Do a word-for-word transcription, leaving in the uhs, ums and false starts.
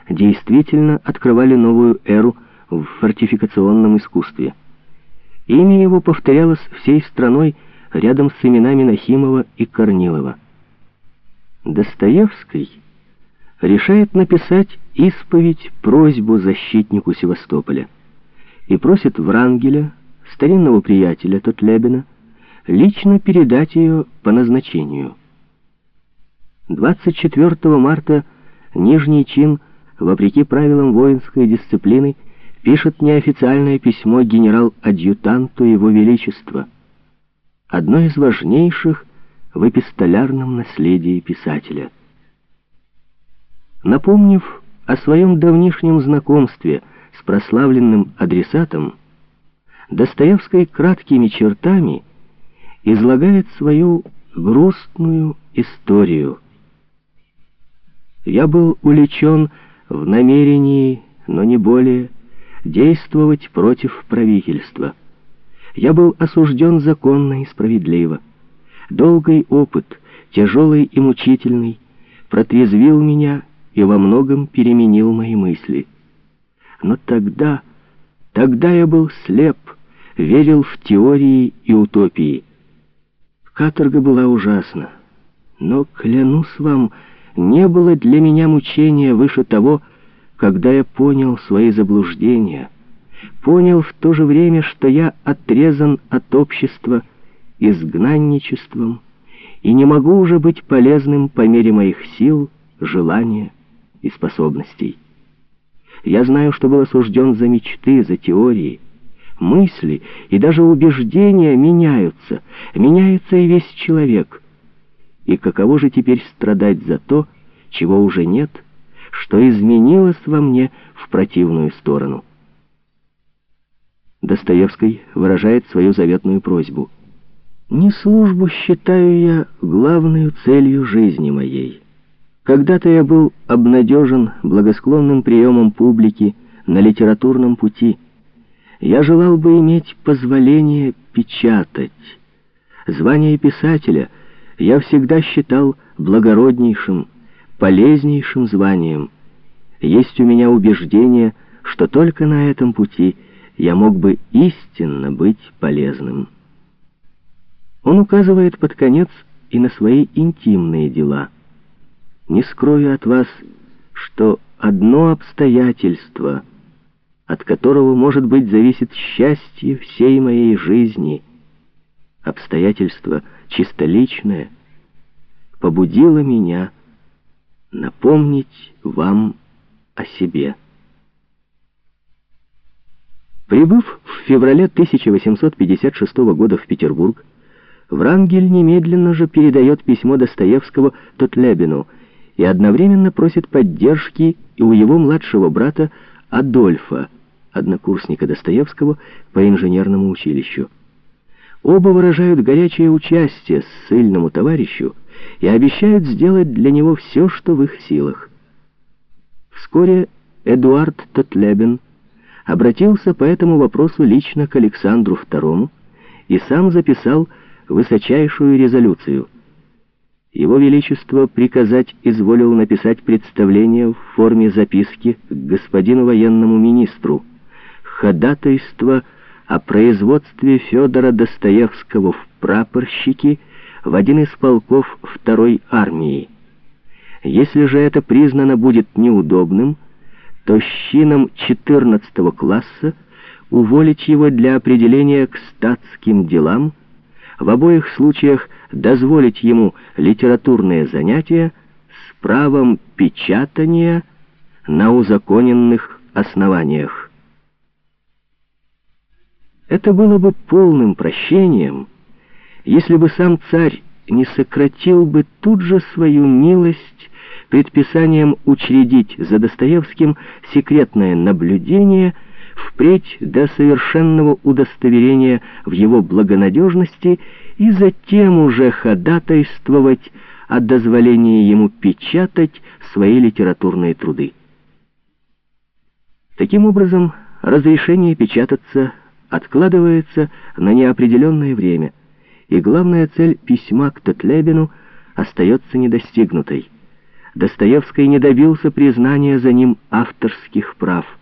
действительно открывали новую эру в фортификационном искусстве. Имя его повторялось всей страной рядом с именами Нахимова и Корнилова. Достоевский решает написать исповедь, просьбу защитнику Севастополя и просит Врангеля, старинного приятеля Тотлебина, лично передать ее по назначению. двадцать четвёртого марта нижний чин, вопреки правилам воинской дисциплины, пишет неофициальное письмо генерал-адъютанту Его Величества, одно из важнейших в эпистолярном наследии писателя. Напомнив о своем давнишнем знакомстве с прославленным адресатом, Достоевский краткими чертами излагает свою грустную историю. «Я был увлечен в намерении, но не более, действовать против правительства. Я был осужден законно и справедливо. Долгий опыт, тяжелый и мучительный, протрезвил меня и во многом переменил мои мысли. Но тогда, тогда я был слеп, верил в теории и утопии. Каторга была ужасна, но, клянусь вам, не было для меня мучения выше того, когда я понял свои заблуждения, понял в то же время, что я отрезан от общества изгнанничеством и не могу уже быть полезным по мере моих сил, желания и способностей. Я знаю, что был осужден за мечты, за теории. Мысли и даже убеждения меняются, меняется и весь человек. И каково же теперь страдать за то, чего уже нет, что изменилось во мне в противную сторону?» Достоевский выражает свою заветную просьбу. «Не службу считаю я главной целью жизни моей. Когда-то я был обнадежен благосклонным приемом публики на литературном пути. Я желал бы иметь позволение печатать. Звание писателя я всегда считал благороднейшим, полезнейшим званием. Есть у меня убеждение, что только на этом пути я мог бы истинно быть полезным». Он указывает под конец и на свои интимные дела. «Не скрою от вас, что одно обстоятельство, от которого, может быть, зависит счастье всей моей жизни, обстоятельство чисто личное, побудило меня напомнить вам о себе». Прибыв в феврале тысяча восемьсот пятьдесят шестого года в Петербург, Врангель немедленно же передает письмо Достоевского Тотлебину и одновременно просит поддержки и у его младшего брата Адольфа, однокурсника Достоевского по инженерному училищу. Оба выражают горячее участие ссыльному товарищу и обещают сделать для него все, что в их силах. Вскоре Эдуард Тотлебин обратился по этому вопросу лично к Александру второму и сам записал высочайшую резолюцию. Его Величество приказать изволил написать представление в форме записки к господину военному министру, ходатайство о производстве Федора Достоевского в прапорщики в один из полков второй армии. Если же это признано будет неудобным, то с чином четырнадцатого класса уволить его для определения к статским делам, в обоих случаях дозволить ему литературные занятия с правом печатания на узаконенных основаниях. Это было бы полным прощением, если бы сам царь не сократил бы тут же свою милость предписанием учредить за Достоевским секретное наблюдение впредь до совершенного удостоверения в его благонадежности и затем уже ходатайствовать о дозволении ему печатать свои литературные труды. Таким образом, разрешение печататься откладывается на неопределенное время, и главная цель письма к Тотлебину остается недостигнутой. Достоевский не добился признания за ним авторских прав.